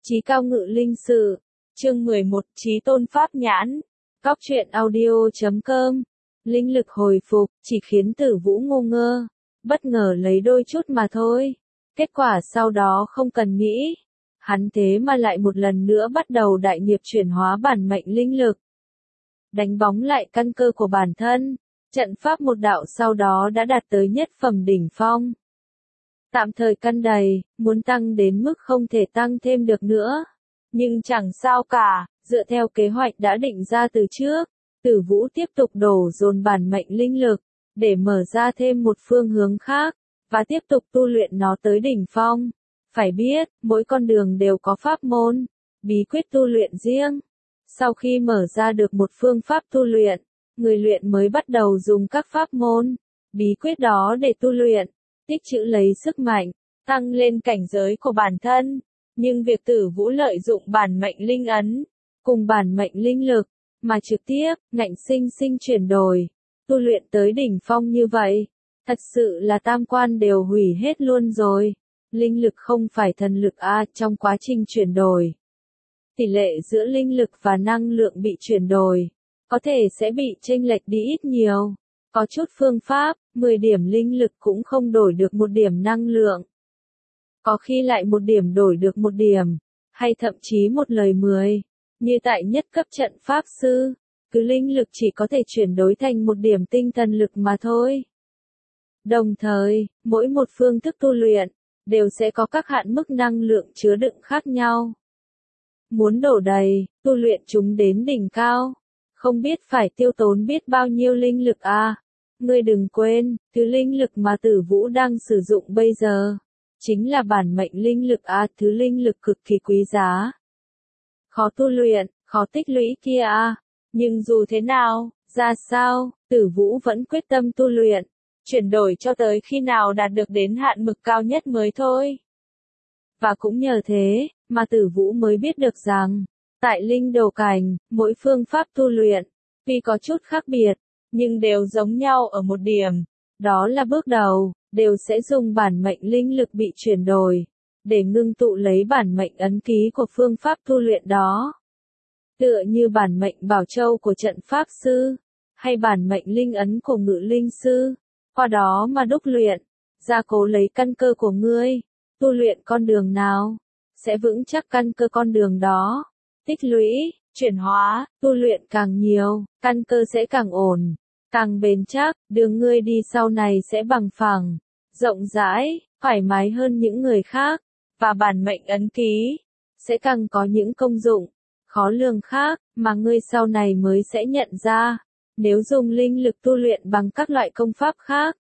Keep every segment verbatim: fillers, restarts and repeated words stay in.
Chí cao ngự linh sự, chương mười một, Chí tôn pháp nhãn, Góc truyện audio chấm com, linh lực hồi phục, chỉ khiến Tử Vũ ngu ngơ, bất ngờ lấy đôi chút mà thôi. Kết quả sau đó không cần nghĩ, hắn thế mà lại một lần nữa bắt đầu đại nghiệp chuyển hóa bản mệnh linh lực. Đánh bóng lại căn cơ của bản thân, trận pháp một đạo sau đó đã đạt tới nhất phẩm đỉnh phong. Tạm thời căn đầy, muốn tăng đến mức không thể tăng thêm được nữa. Nhưng chẳng sao cả, dựa theo kế hoạch đã định ra từ trước, Tử Vũ tiếp tục đổ dồn bản mệnh linh lực, để mở ra thêm một phương hướng khác, và tiếp tục tu luyện nó tới đỉnh phong. Phải biết, mỗi con đường đều có pháp môn, bí quyết tu luyện riêng. Sau khi mở ra được một phương pháp tu luyện, người luyện mới bắt đầu dùng các pháp môn, bí quyết đó để tu luyện, tích trữ lấy sức mạnh, tăng lên cảnh giới của bản thân. Nhưng việc Tử Vũ lợi dụng bản mệnh linh ấn, cùng bản mệnh linh lực, mà trực tiếp, ngạnh sinh sinh chuyển đổi, tu luyện tới đỉnh phong như vậy, thật sự là tam quan đều hủy hết luôn rồi. Linh lực không phải thần lực a, trong quá trình chuyển đổi, tỷ lệ giữa linh lực và năng lượng bị chuyển đổi, có thể sẽ bị chênh lệch đi ít nhiều. Có chút phương pháp, mười điểm linh lực cũng không đổi được một điểm năng lượng. Có khi lại một điểm đổi được một điểm, hay thậm chí một lời mười, như tại nhất cấp trận pháp sư, cứ linh lực chỉ có thể chuyển đổi thành một điểm tinh thần lực mà thôi. Đồng thời, mỗi một phương thức tu luyện, đều sẽ có các hạn mức năng lượng chứa đựng khác nhau. Muốn đổ đầy, tu luyện chúng đến đỉnh cao, không biết phải tiêu tốn biết bao nhiêu linh lực à. Ngươi đừng quên, thứ linh lực mà Tử Vũ đang sử dụng bây giờ, chính là bản mệnh linh lực à, thứ linh lực cực kỳ quý giá. Khó tu luyện, khó tích lũy kia à, nhưng dù thế nào, ra sao, Tử Vũ vẫn quyết tâm tu luyện, chuyển đổi cho tới khi nào đạt được đến hạn mức cao nhất mới thôi. Và cũng nhờ thế, mà Tử Vũ mới biết được rằng, tại linh đồ cảnh, mỗi phương pháp tu luyện, tuy có chút khác biệt, nhưng đều giống nhau ở một điểm, đó là bước đầu, đều sẽ dùng bản mệnh linh lực bị chuyển đổi, để ngưng tụ lấy bản mệnh ấn ký của phương pháp tu luyện đó. Tựa như bản mệnh bảo châu của trận pháp sư, hay bản mệnh linh ấn của ngự linh sư, qua đó mà đúc luyện, gia cố lấy căn cơ của ngươi, tu luyện con đường nào, sẽ vững chắc căn cơ con đường đó, tích lũy, chuyển hóa, tu luyện càng nhiều, căn cơ sẽ càng ổn, càng bền chắc, đường ngươi đi sau này sẽ bằng phẳng, rộng rãi, thoải mái hơn những người khác, và bản mệnh ấn ký, sẽ càng có những công dụng, khó lường khác, mà ngươi sau này mới sẽ nhận ra, nếu dùng linh lực tu luyện bằng các loại công pháp khác,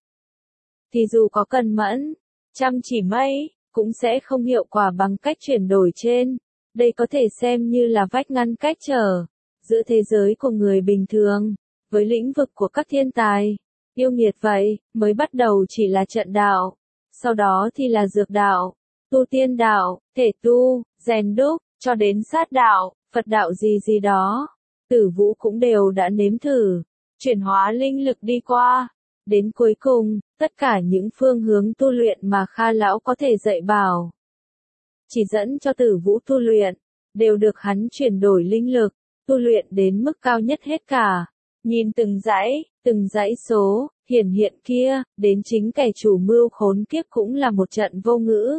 thì dù có cần mẫn, chăm chỉ mấy, cũng sẽ không hiệu quả bằng cách chuyển đổi trên. Đây có thể xem như là vách ngăn cách trở giữa thế giới của người bình thường với lĩnh vực của các thiên tài, yêu nghiệt vậy. Mới bắt đầu chỉ là trận đạo, sau đó thì là dược đạo, tu tiên đạo, thể tu, rèn đúc, cho đến sát đạo, Phật đạo gì gì đó, Tử Vũ cũng đều đã nếm thử, chuyển hóa linh lực đi qua. Đến cuối cùng, tất cả những phương hướng tu luyện mà Kha lão có thể dạy bảo, chỉ dẫn cho Tử Vũ tu luyện, đều được hắn chuyển đổi linh lực, tu luyện đến mức cao nhất hết cả. Nhìn từng dãy, từng dãy số, hiển hiện kia, đến chính kẻ chủ mưu khốn kiếp cũng là một trận vô ngữ.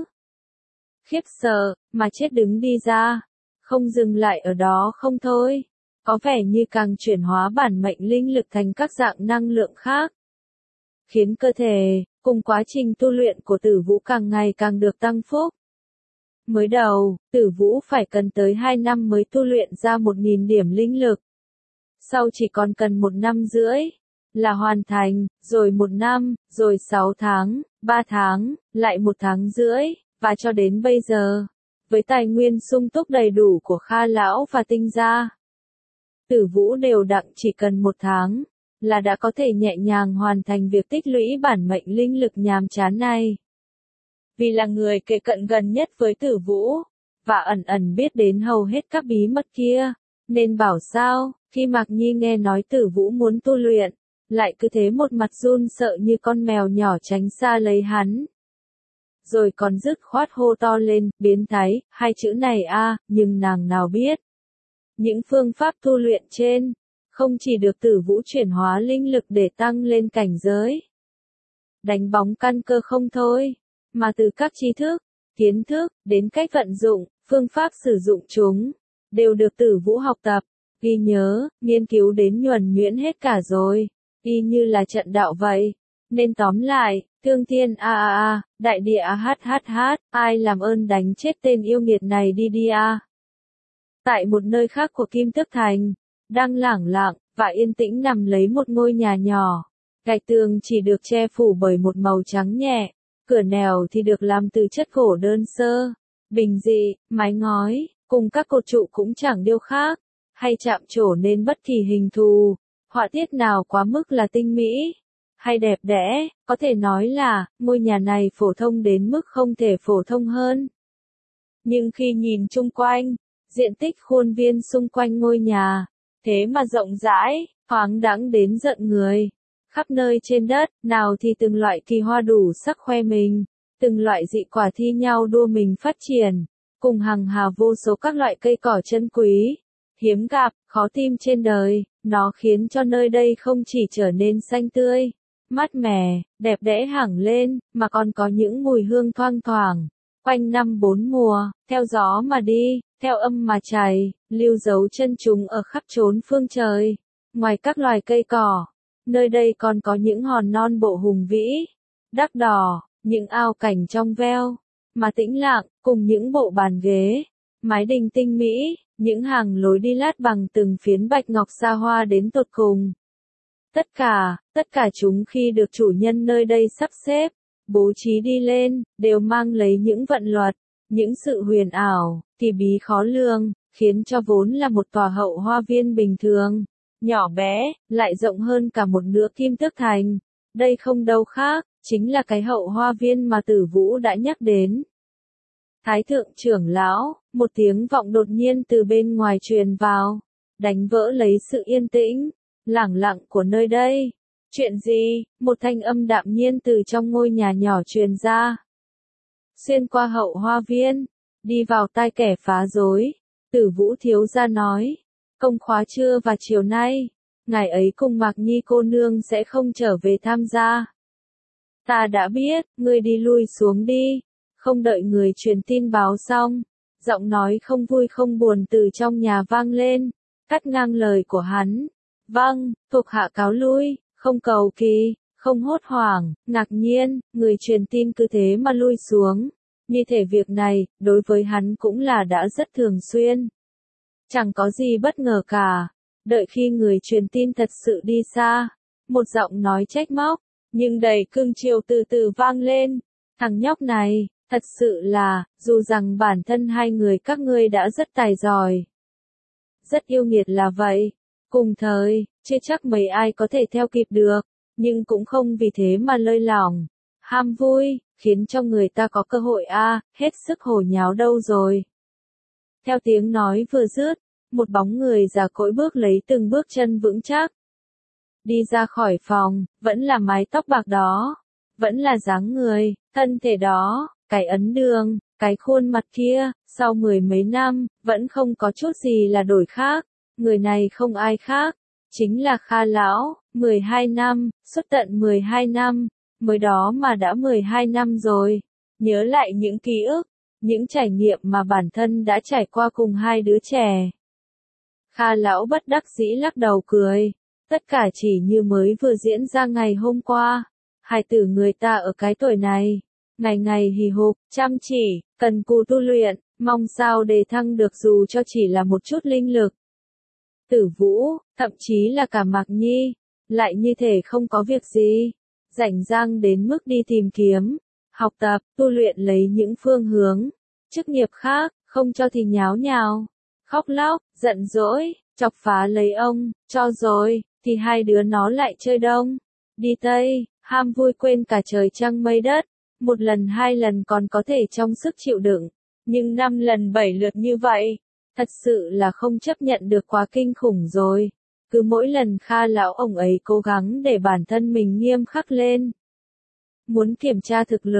Khiếp sợ, mà chết đứng đi ra, không dừng lại ở đó không thôi, có vẻ như càng chuyển hóa bản mệnh linh lực thành các dạng năng lượng khác, khiến cơ thể, cùng quá trình tu luyện của Tử Vũ càng ngày càng được tăng phúc. Mới đầu, Tử Vũ phải cần tới hai năm mới tu luyện ra một nghìn điểm linh lực. Sau chỉ còn cần một năm rưỡi, là hoàn thành, rồi một năm, rồi sáu tháng, ba tháng, lại một tháng rưỡi, và cho đến bây giờ, với tài nguyên sung túc đầy đủ của Kha lão và Tinh gia, Tử Vũ đều đặn chỉ cần một tháng, là đã có thể nhẹ nhàng hoàn thành việc tích lũy bản mệnh linh lực nhàm chán này. Vì là người kề cận gần nhất với Tử Vũ, và ẩn ẩn biết đến hầu hết các bí mật kia, nên bảo sao, khi Mạc Nhi nghe nói Tử Vũ muốn tu luyện, lại cứ thế một mặt run sợ như con mèo nhỏ tránh xa lấy hắn. rồi còn dứt khoát hô to lên, biến thái, hai chữ này a, nhưng nàng nào biết. Những phương pháp tu luyện trên, không chỉ được Tử Vũ chuyển hóa linh lực để tăng lên cảnh giới, đánh bóng căn cơ không thôi, mà từ các tri thức, kiến thức, đến cách vận dụng, phương pháp sử dụng chúng, đều được Tử Vũ học tập, ghi nhớ, nghiên cứu đến nhuần nhuyễn hết cả rồi, y như là trận đạo vậy. Nên tóm lại, thương thiên a a a, đại địa a hát hát hát, ai làm ơn đánh chết tên yêu nghiệt này đi đi a. Tại một nơi khác của Kim Tước Thành, đang lẳng lặng và yên tĩnh nằm lấy một ngôi nhà nhỏ. Gạch tường chỉ được che phủ bởi một màu trắng nhẹ, cửa nẻo thì được làm từ chất gỗ đơn sơ, bình dị, mái ngói, cùng các cột trụ cũng chẳng điêu khắc, hay chạm trổ nên bất kỳ hình thù, họa tiết nào quá mức là tinh mỹ, hay đẹp đẽ, có thể nói là, ngôi nhà này phổ thông đến mức không thể phổ thông hơn. Nhưng khi nhìn chung quanh, diện tích khuôn viên xung quanh ngôi nhà, thế mà rộng rãi, thoáng đãng đến giận người. Khắp nơi trên đất, nào thì từng loại kỳ hoa đủ sắc khoe mình, từng loại dị quả thi nhau đua mình phát triển, cùng hằng hà vô số các loại cây cỏ chân quý, hiếm gặp, khó tìm trên đời, nó khiến cho nơi đây không chỉ trở nên xanh tươi, mát mẻ, đẹp đẽ hẳn lên, mà còn có những mùi hương thoang thoảng, quanh năm bốn mùa, theo gió mà đi, theo âm mà chảy, lưu dấu chân chúng ở khắp chốn phương trời. Ngoài các loài cây cỏ, nơi đây còn có những hòn non bộ hùng vĩ, đắc đỏ, những ao cảnh trong veo, mà tĩnh lặng, cùng những bộ bàn ghế, mái đình tinh mỹ, những hàng lối đi lát bằng từng phiến bạch ngọc xa hoa đến tột cùng. Tất cả, tất cả chúng khi được chủ nhân nơi đây sắp xếp, bố trí đi lên, đều mang lấy những vận luật, những sự huyền ảo, kỳ bí khó lường, khiến cho vốn là một tòa hậu hoa viên bình thường, nhỏ bé, lại rộng hơn cả một nửa Kim Tước Thành. Đây không đâu khác, chính là cái hậu hoa viên mà Tử Vũ đã nhắc đến. Thái thượng trưởng lão, một tiếng vọng đột nhiên từ bên ngoài truyền vào, đánh vỡ lấy sự yên tĩnh, lẳng lặng của nơi đây. Chuyện gì? Một thanh âm đạm nhiên từ trong ngôi nhà nhỏ truyền ra. Xuyên qua hậu hoa viên, đi vào tai kẻ phá rối, Tử Vũ thiếu gia nói, công khóa trưa và chiều nay, ngài ấy cùng Mạc Nhi cô nương sẽ không trở về tham gia. Ta đã biết, ngươi đi lui xuống đi. Không đợi người truyền tin báo xong, giọng nói không vui không buồn từ trong nhà vang lên, cắt ngang lời của hắn. Vâng, thuộc hạ cáo lui, không cầu kỳ, không hốt hoảng, ngạc nhiên, người truyền tin cứ thế mà lui xuống. Như thể việc này, đối với hắn cũng là đã rất thường xuyên. Chẳng có gì bất ngờ cả. Đợi khi người truyền tin thật sự đi xa, một giọng nói trách móc, nhưng đầy cương chiều từ từ vang lên. Thằng nhóc này, thật sự là, dù rằng bản thân hai người các ngươi đã rất tài giỏi, rất yêu nghiệt là vậy, cùng thời, chưa chắc mấy ai có thể theo kịp được, nhưng cũng không vì thế mà lơi lỏng, ham vui, khiến cho người ta có cơ hội a, à, hết sức hồ nháo đâu rồi. Theo tiếng nói vừa dứt, một bóng người già cỗi bước lấy từng bước chân vững chắc. Đi ra khỏi phòng, vẫn là mái tóc bạc đó, vẫn là dáng người, thân thể đó, cái ấn đường, cái khuôn mặt kia, sau mười mấy năm, vẫn không có chút gì là đổi khác. Người này không ai khác, chính là Kha lão, mười hai năm, suốt tận mười hai năm, mới đó mà đã mười hai năm rồi. Nhớ lại những ký ức, những trải nghiệm mà bản thân đã trải qua cùng hai đứa trẻ. Kha lão bất đắc dĩ lắc đầu cười, tất cả chỉ như mới vừa diễn ra ngày hôm qua. Hài tử người ta ở cái tuổi này, ngày ngày hì hục, chăm chỉ, cần cù tu luyện, mong sao đề thăng được dù cho chỉ là một chút linh lực. Tử Vũ, thậm chí là cả Mạc Nhi, lại như thể không có việc gì, rảnh rang đến mức đi tìm kiếm, học tập, tu luyện lấy những phương hướng, chức nghiệp khác, không cho thì nháo nhào, khóc lóc, giận dỗi, chọc phá lấy ông, cho rồi, thì hai đứa nó lại chơi đông, đi Tây, ham vui quên cả trời trăng mây đất, một lần hai lần còn có thể trong sức chịu đựng, nhưng năm lần bảy lượt như vậy, thật sự là không chấp nhận được, quá kinh khủng rồi. Cứ mỗi lần Kha lão ông ấy cố gắng để bản thân mình nghiêm khắc lên, muốn kiểm tra thực lực,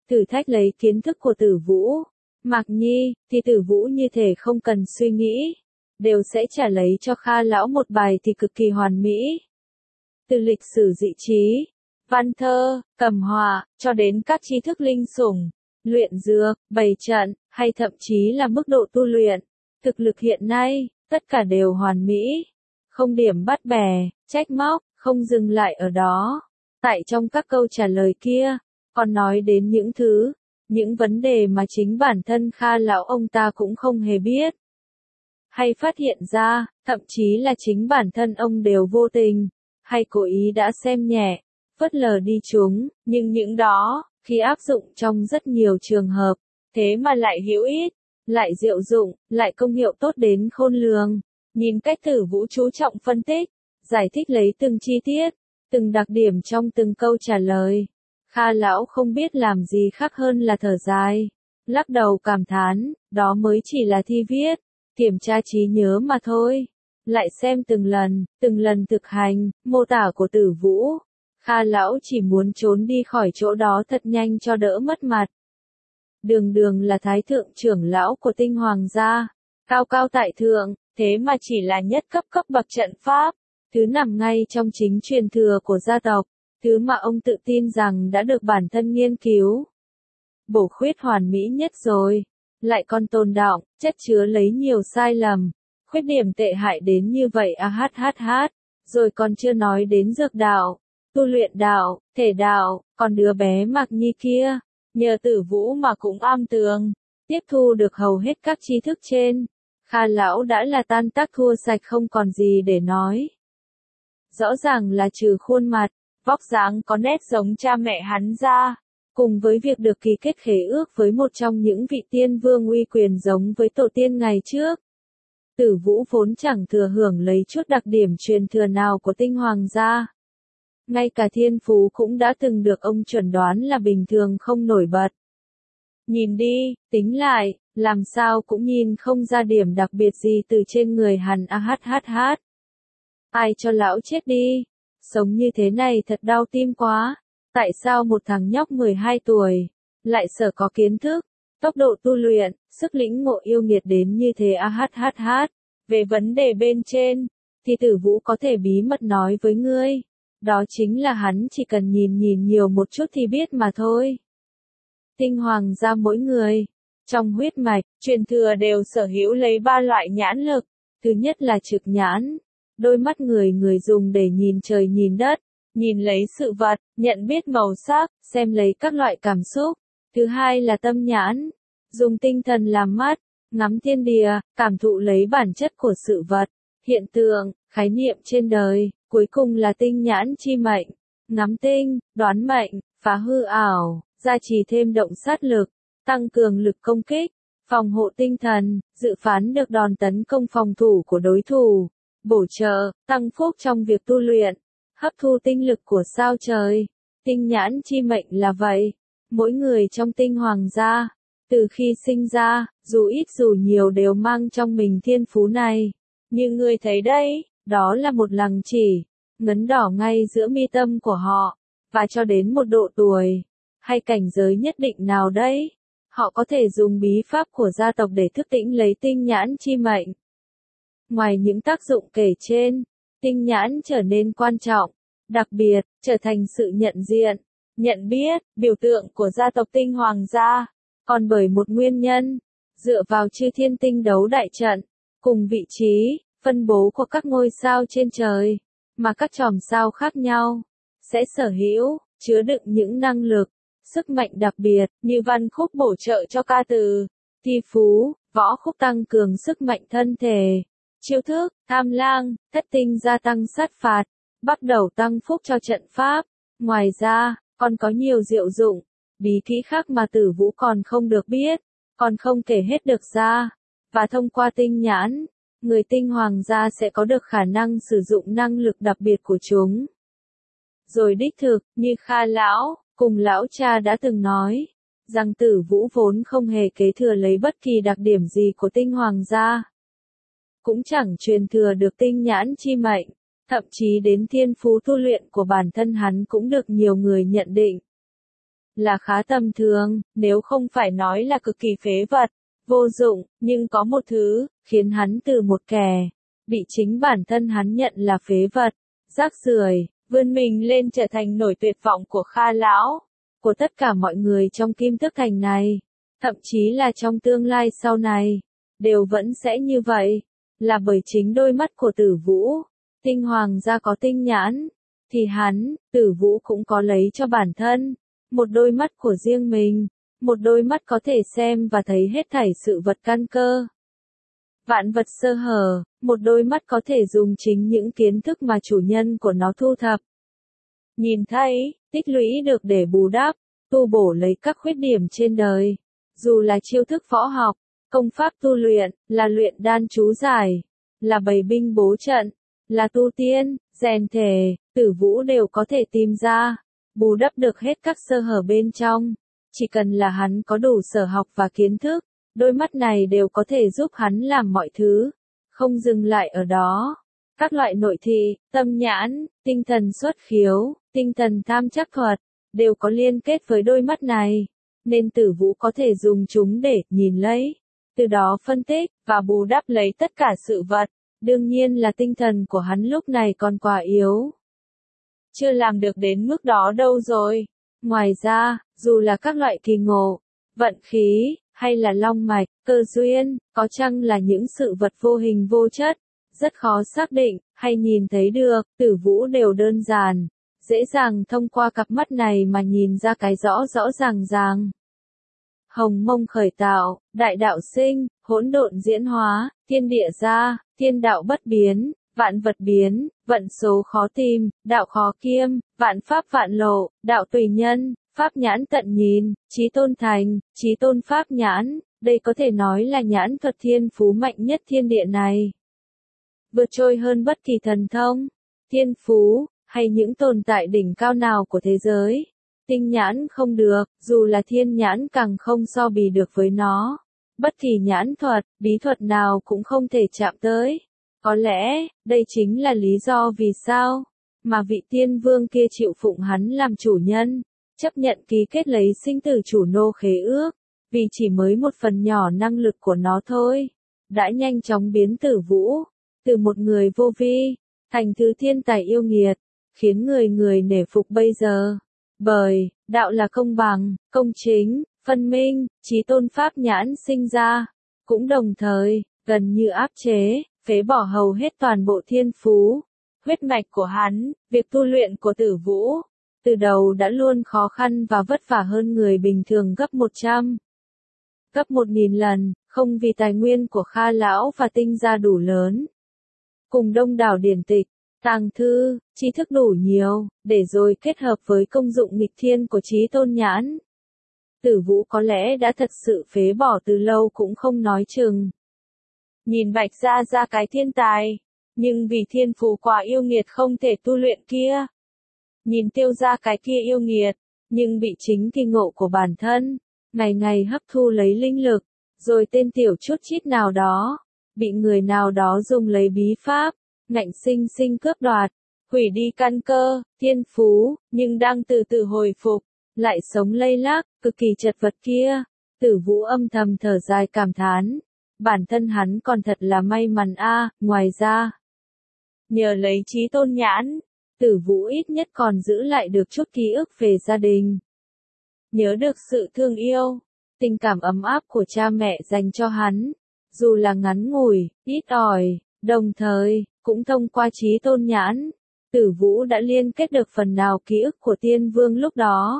thử thách lấy kiến thức của Tử Vũ. Mạc Nhi, thì Tử Vũ như thể không cần suy nghĩ, đều sẽ trả lấy cho Kha lão một bài thì cực kỳ hoàn mỹ. Từ lịch sử dị trí, văn thơ, cầm họa, cho đến các tri thức linh sủng, luyện dược, bày trận, hay thậm chí là mức độ tu luyện, thực lực hiện nay, tất cả đều hoàn mỹ. Không điểm bắt bẻ, trách móc, không dừng lại ở đó. Tại trong các câu trả lời kia, còn nói đến những thứ, những vấn đề mà chính bản thân Kha lão ông ta cũng không hề biết. Hay phát hiện ra, thậm chí là chính bản thân ông đều vô tình, hay cố ý đã xem nhẹ, phớt lờ đi chúng, nhưng những đó, khi áp dụng trong rất nhiều trường hợp, thế mà lại hữu ích, lại diệu dụng, lại công hiệu tốt đến khôn lường. Nhìn cách Tử Vũ chú trọng phân tích, giải thích lấy từng chi tiết, từng đặc điểm trong từng câu trả lời. Kha lão không biết làm gì khác hơn là thở dài, lắc đầu cảm thán, đó mới chỉ là thi viết, kiểm tra trí nhớ mà thôi. Lại xem từng lần, từng lần thực hành, mô tả của Tử Vũ. Kha lão chỉ muốn trốn đi khỏi chỗ đó thật nhanh cho đỡ mất mặt. Đường đường là thái thượng trưởng lão của Tinh Hoàng gia, cao cao tại thượng, thế mà chỉ là nhất cấp cấp bậc trận pháp, thứ nằm ngay trong chính truyền thừa của gia tộc, thứ mà ông tự tin rằng đã được bản thân nghiên cứu. Bổ khuyết hoàn mỹ nhất rồi, lại còn tồn đọng, chất chứa lấy nhiều sai lầm, khuyết điểm tệ hại đến như vậy a hát hát hát, rồi còn chưa nói đến dược đạo, tu luyện đạo, thể đạo, còn đứa bé Mạc Nhi kia, nhờ Tử Vũ mà cũng am tường, tiếp thu được hầu hết các tri thức trên. Kha lão đã là tan tác thua sạch không còn gì để nói. Rõ ràng là trừ khuôn mặt, vóc dáng có nét giống cha mẹ hắn ra, cùng với việc được ký kết khế ước với một trong những vị tiên vương uy quyền giống với tổ tiên ngày trước. Tử Vũ vốn chẳng thừa hưởng lấy chút đặc điểm truyền thừa nào của Tinh Hoàng gia. Ngay cả thiên phú cũng đã từng được ông chuẩn đoán là bình thường không nổi bật. Nhìn đi, tính lại, làm sao cũng nhìn không ra điểm đặc biệt gì từ trên người hắn a hát hát hát. Ai cho lão chết đi, sống như thế này thật đau tim quá, tại sao một thằng nhóc mười hai tuổi, lại sở có kiến thức, tốc độ tu luyện, sức lĩnh ngộ yêu nghiệt đến như thế a hát hát hát. Về vấn đề bên trên, thì Tử Vũ có thể bí mật nói với ngươi, đó chính là hắn chỉ cần nhìn nhìn nhiều một chút thì biết mà thôi. Tinh Hoàng gia mỗi người, trong huyết mạch, truyền thừa đều sở hữu lấy ba loại nhãn lực. Thứ nhất là trực nhãn, đôi mắt người người dùng để nhìn trời nhìn đất, nhìn lấy sự vật, nhận biết màu sắc, xem lấy các loại cảm xúc. Thứ hai là tâm nhãn, dùng tinh thần làm mắt, ngắm thiên địa, cảm thụ lấy bản chất của sự vật, hiện tượng, khái niệm trên đời. Cuối cùng là tinh nhãn chi mệnh, ngắm tinh, đoán mệnh, phá hư ảo, gia trì thêm động sát lực, tăng cường lực công kích, phòng hộ tinh thần, dự phán được đòn tấn công phòng thủ của đối thủ, bổ trợ, tăng phúc trong việc tu luyện, hấp thu tinh lực của sao trời. Tinh nhãn chi mệnh là vậy. Mỗi người trong Tinh Hoàng gia, từ khi sinh ra, dù ít dù nhiều đều mang trong mình thiên phú này. Như người thấy đấy, đó là một lằng chỉ, ngấn đỏ ngay giữa mi tâm của họ, và cho đến một độ tuổi, hay cảnh giới nhất định nào đấy, họ có thể dùng bí pháp của gia tộc để thức tỉnh lấy tinh nhãn chi mệnh. Ngoài những tác dụng kể trên, tinh nhãn trở nên quan trọng, đặc biệt, trở thành sự nhận diện, nhận biết, biểu tượng của gia tộc Tinh Hoàng gia, còn bởi một nguyên nhân, dựa vào chư thiên tinh đấu đại trận, cùng vị trí, phân bố của các ngôi sao trên trời, mà các chòm sao khác nhau, sẽ sở hữu, chứa đựng những năng lực, sức mạnh đặc biệt, như văn khúc bổ trợ cho ca từ, thi phú, võ khúc tăng cường sức mạnh thân thể, chiêu thức, tham lang, thất tinh gia tăng sát phạt, bắt đầu tăng phúc cho trận pháp. Ngoài ra, còn có nhiều diệu dụng, bí kỹ khác mà Tử Vũ còn không được biết, còn không kể hết được ra, và thông qua tinh nhãn, người Tinh Hoàng gia sẽ có được khả năng sử dụng năng lực đặc biệt của chúng. Rồi đích thực, như Kha lão, cùng lão cha đã từng nói, rằng Tử Vũ vốn không hề kế thừa lấy bất kỳ đặc điểm gì của Tinh Hoàng gia. Cũng chẳng truyền thừa được tinh nhãn chi mệnh, thậm chí đến thiên phú tu luyện của bản thân hắn cũng được nhiều người nhận định là khá tầm thường, nếu không phải nói là cực kỳ phế vật, vô dụng, nhưng có một thứ, khiến hắn từ một kẻ, bị chính bản thân hắn nhận là phế vật, rác rưởi, vươn mình lên trở thành nổi tuyệt vọng của Kha lão, của tất cả mọi người trong Kim Tước Thành này, thậm chí là trong tương lai sau này, đều vẫn sẽ như vậy, là bởi chính đôi mắt của Tử Vũ, tinh hoàng gia có tinh nhãn, thì hắn, Tử Vũ cũng có lấy cho bản thân, một đôi mắt của riêng mình, một đôi mắt có thể xem và thấy hết thảy sự vật căn cơ. Vạn vật sơ hở, một đôi mắt có thể dùng chính những kiến thức mà chủ nhân của nó thu thập. Nhìn thấy, tích lũy được để bù đắp, tu bổ lấy các khuyết điểm trên đời. Dù là chiêu thức võ học, công pháp tu luyện, là luyện đan chú giải, là bày binh bố trận, là tu tiên, rèn thể, Tử Vũ đều có thể tìm ra, bù đắp được hết các sơ hở bên trong. Chỉ cần là hắn có đủ sở học và kiến thức, đôi mắt này đều có thể giúp hắn làm mọi thứ, không dừng lại ở đó. Các loại nội thị, tâm nhãn, tinh thần xuất khiếu, tinh thần tham trắc thuật, đều có liên kết với đôi mắt này, nên Tử Vũ có thể dùng chúng để nhìn lấy, từ đó phân tích, và bù đắp lấy tất cả sự vật. Đương nhiên là tinh thần của hắn lúc này còn quá yếu. Chưa làm được đến mức đó đâu rồi. Ngoài ra, dù là các loại kỳ ngộ, vận khí, hay là long mạch, cơ duyên, có chăng là những sự vật vô hình vô chất, rất khó xác định, hay nhìn thấy được, Tử Vũ đều đơn giản, dễ dàng thông qua cặp mắt này mà nhìn ra cái rõ rõ ràng ràng. Hồng mông khởi tạo, đại đạo sinh, hỗn độn diễn hóa, thiên địa ra, thiên đạo bất biến, vạn vật biến, vận số khó tìm, đạo khó kiêm, vạn pháp vạn lộ, đạo tùy nhân, pháp nhãn tận nhìn, chí tôn thành, chí tôn pháp nhãn, đây có thể nói là nhãn thuật thiên phú mạnh nhất thiên địa này. Vượt trội hơn bất kỳ thần thông, thiên phú, hay những tồn tại đỉnh cao nào của thế giới. Tinh nhãn không được, dù là thiên nhãn càng không so bì được với nó. Bất kỳ nhãn thuật, bí thuật nào cũng không thể chạm tới. Có lẽ, đây chính là lý do vì sao, mà vị tiên vương kia chịu phụng hắn làm chủ nhân, chấp nhận ký kết lấy sinh tử chủ nô khế ước, vì chỉ mới một phần nhỏ năng lực của nó thôi, đã nhanh chóng biến Tử Vũ, từ một người vô vi, thành thứ thiên tài yêu nghiệt, khiến người người nể phục bây giờ. Bởi, đạo là công bằng, công chính, phân minh, chí tôn pháp nhãn sinh ra, cũng đồng thời, gần như áp chế, phế bỏ hầu hết toàn bộ thiên phú, huyết mạch của hắn, việc tu luyện của Tử Vũ, từ đầu đã luôn khó khăn và vất vả hơn người bình thường gấp một trăm, gấp một nghìn lần, không vì tài nguyên của Kha lão và tinh gia đủ lớn. Cùng đông đảo điển tịch, tàng thư, tri thức đủ nhiều, để rồi kết hợp với công dụng nghịch thiên của chí tôn nhãn. Tử Vũ có lẽ đã thật sự phế bỏ từ lâu cũng không nói chừng. Nhìn Bạch Gia ra cái thiên tài, nhưng vì thiên phú quá yêu nghiệt không thể tu luyện kia. Nhìn Tiêu Gia cái kia yêu nghiệt, nhưng bị chính kỳ ngộ của bản thân, ngày ngày hấp thu lấy linh lực, rồi tên tiểu chút chít nào đó, bị người nào đó dùng lấy bí pháp, ngạnh sinh sinh cướp đoạt, hủy đi căn cơ, thiên phú, nhưng đang từ từ hồi phục, lại sống lây lác, cực kỳ chật vật kia. Tử Vũ âm thầm thở dài cảm thán, bản thân hắn còn thật là may mắn a. À. Ngoài ra, nhờ lấy chí tôn nhãn, Tử Vũ ít nhất còn giữ lại được chút ký ức về gia đình. Nhớ được sự thương yêu, tình cảm ấm áp của cha mẹ dành cho hắn, dù là ngắn ngủi, ít ỏi, đồng thời, cũng thông qua chí tôn nhãn, Tử Vũ đã liên kết được phần nào ký ức của tiên vương lúc đó.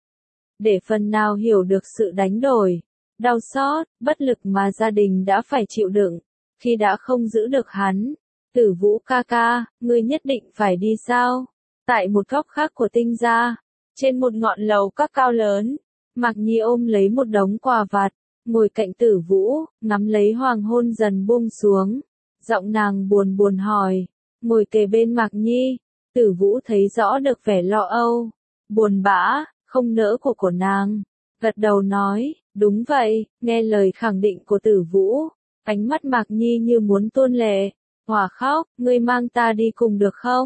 Để phần nào hiểu được sự đánh đổi, đau xót, bất lực mà gia đình đã phải chịu đựng, khi đã không giữ được hắn. Tử Vũ ca ca, ngươi nhất định phải đi sao? Tại một góc khác của tinh gia, trên một ngọn lầu các cao lớn, Mạc Nhi ôm lấy một đống quà vặt, ngồi cạnh Tử Vũ, ngắm lấy hoàng hôn dần buông xuống. Giọng nàng buồn buồn hỏi, ngồi kề bên Mạc Nhi, Tử Vũ thấy rõ được vẻ lo âu, buồn bã, không nỡ của của nàng. Gật đầu nói, đúng vậy, nghe lời khẳng định của Tử Vũ, ánh mắt Mạc Nhi như muốn tuôn lệ, hòa khóc, ngươi mang ta đi cùng được không?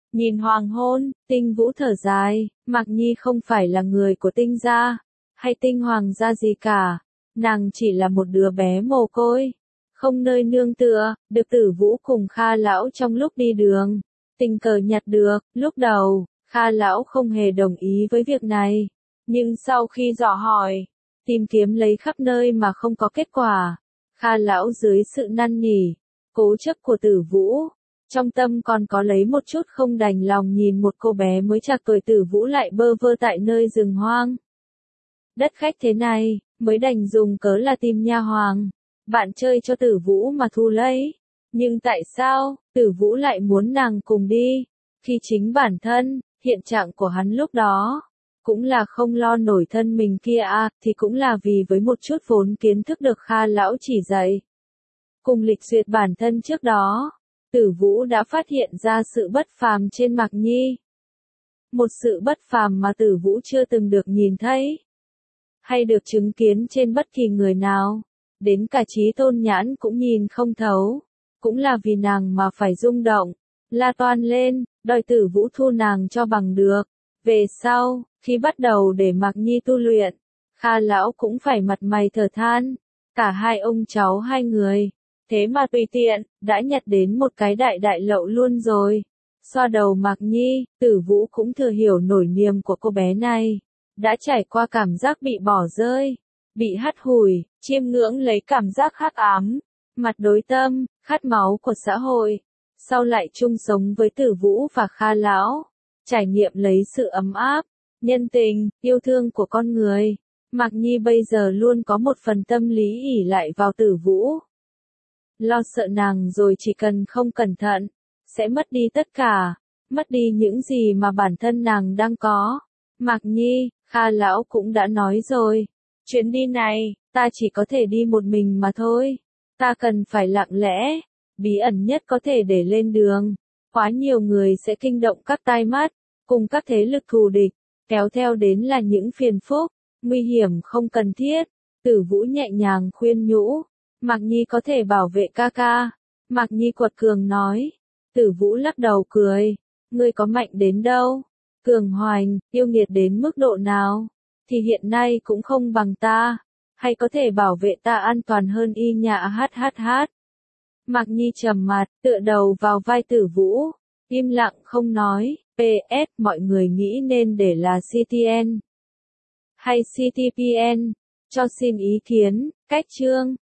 Nhìn hoàng hôn, Tinh Vũ thở dài, Mạc Nhi không phải là người của Tinh gia, hay Tinh hoàng gia gì cả. Nàng chỉ là một đứa bé mồ côi, không nơi nương tựa, được Tử Vũ cùng Kha lão trong lúc đi đường, tình cờ nhặt được. Lúc đầu, Kha lão không hề đồng ý với việc này, nhưng sau khi dò hỏi, tìm kiếm lấy khắp nơi mà không có kết quả, Kha lão dưới sự năn nỉ, cố chấp của Tử Vũ, trong tâm còn có lấy một chút không đành lòng nhìn một cô bé mới chạc tuổi Tử Vũ lại bơ vơ tại nơi rừng hoang. Đất khách thế này, mới đành dùng cớ là tìm nha hoàng, bạn chơi cho Tử Vũ mà thu lấy. Nhưng tại sao, Tử Vũ lại muốn nàng cùng đi, khi chính bản thân, hiện trạng của hắn lúc đó, cũng là không lo nổi thân mình kia à, thì cũng là vì với một chút vốn kiến thức được Kha lão chỉ dạy. Cùng lịch duyệt bản thân trước đó, Tử Vũ đã phát hiện ra sự bất phàm trên Mạc Nhi. Một sự bất phàm mà Tử Vũ chưa từng được nhìn thấy, hay được chứng kiến trên bất kỳ người nào, đến cả Chí Tôn Nhãn cũng nhìn không thấu. Cũng là vì nàng mà phải rung động, la toan lên, đòi Tử Vũ thu nàng cho bằng được. Về sau, khi bắt đầu để Mạc Nhi tu luyện, Kha lão cũng phải mặt mày thở than, cả hai ông cháu hai người, thế mà tùy tiện, đã nhặt đến một cái đại đại lậu luôn rồi. Xoa đầu Mạc Nhi, Tử Vũ cũng thừa hiểu nổi niềm của cô bé này, đã trải qua cảm giác bị bỏ rơi, bị hắt hủi, chiêm ngưỡng lấy cảm giác hắc ám, mặt đối tâm, khát máu của xã hội, sau lại chung sống với Tử Vũ và Kha lão, trải nghiệm lấy sự ấm áp, nhân tình, yêu thương của con người. Mạc Nhi bây giờ luôn có một phần tâm lý ỷ lại vào Tử Vũ, lo sợ nàng rồi chỉ cần không cẩn thận, sẽ mất đi tất cả, mất đi những gì mà bản thân nàng đang có. Mạc Nhi, Kha lão cũng đã nói rồi, chuyến đi này, ta chỉ có thể đi một mình mà thôi. Ta cần phải lặng lẽ, bí ẩn nhất có thể để lên đường. Quá nhiều người sẽ kinh động các tai mắt, cùng các thế lực thù địch, kéo theo đến là những phiền phức, nguy hiểm không cần thiết. Tử Vũ nhẹ nhàng khuyên nhủ, Mạc Nhi có thể bảo vệ ca ca. Mạc Nhi quật cường nói. Tử Vũ lắc đầu cười, ngươi có mạnh đến đâu, cường hoành, yêu nghiệt đến mức độ nào, thì hiện nay cũng không bằng ta, hay có thể bảo vệ ta an toàn hơn y nhạ hát hát hát. Mạc Nhi trầm mặt, tựa đầu vào vai Tử Vũ, im lặng không nói. pê ét Mọi người nghĩ nên để là xê tê en hay xê tê pê en, cho xin ý kiến. Cách chương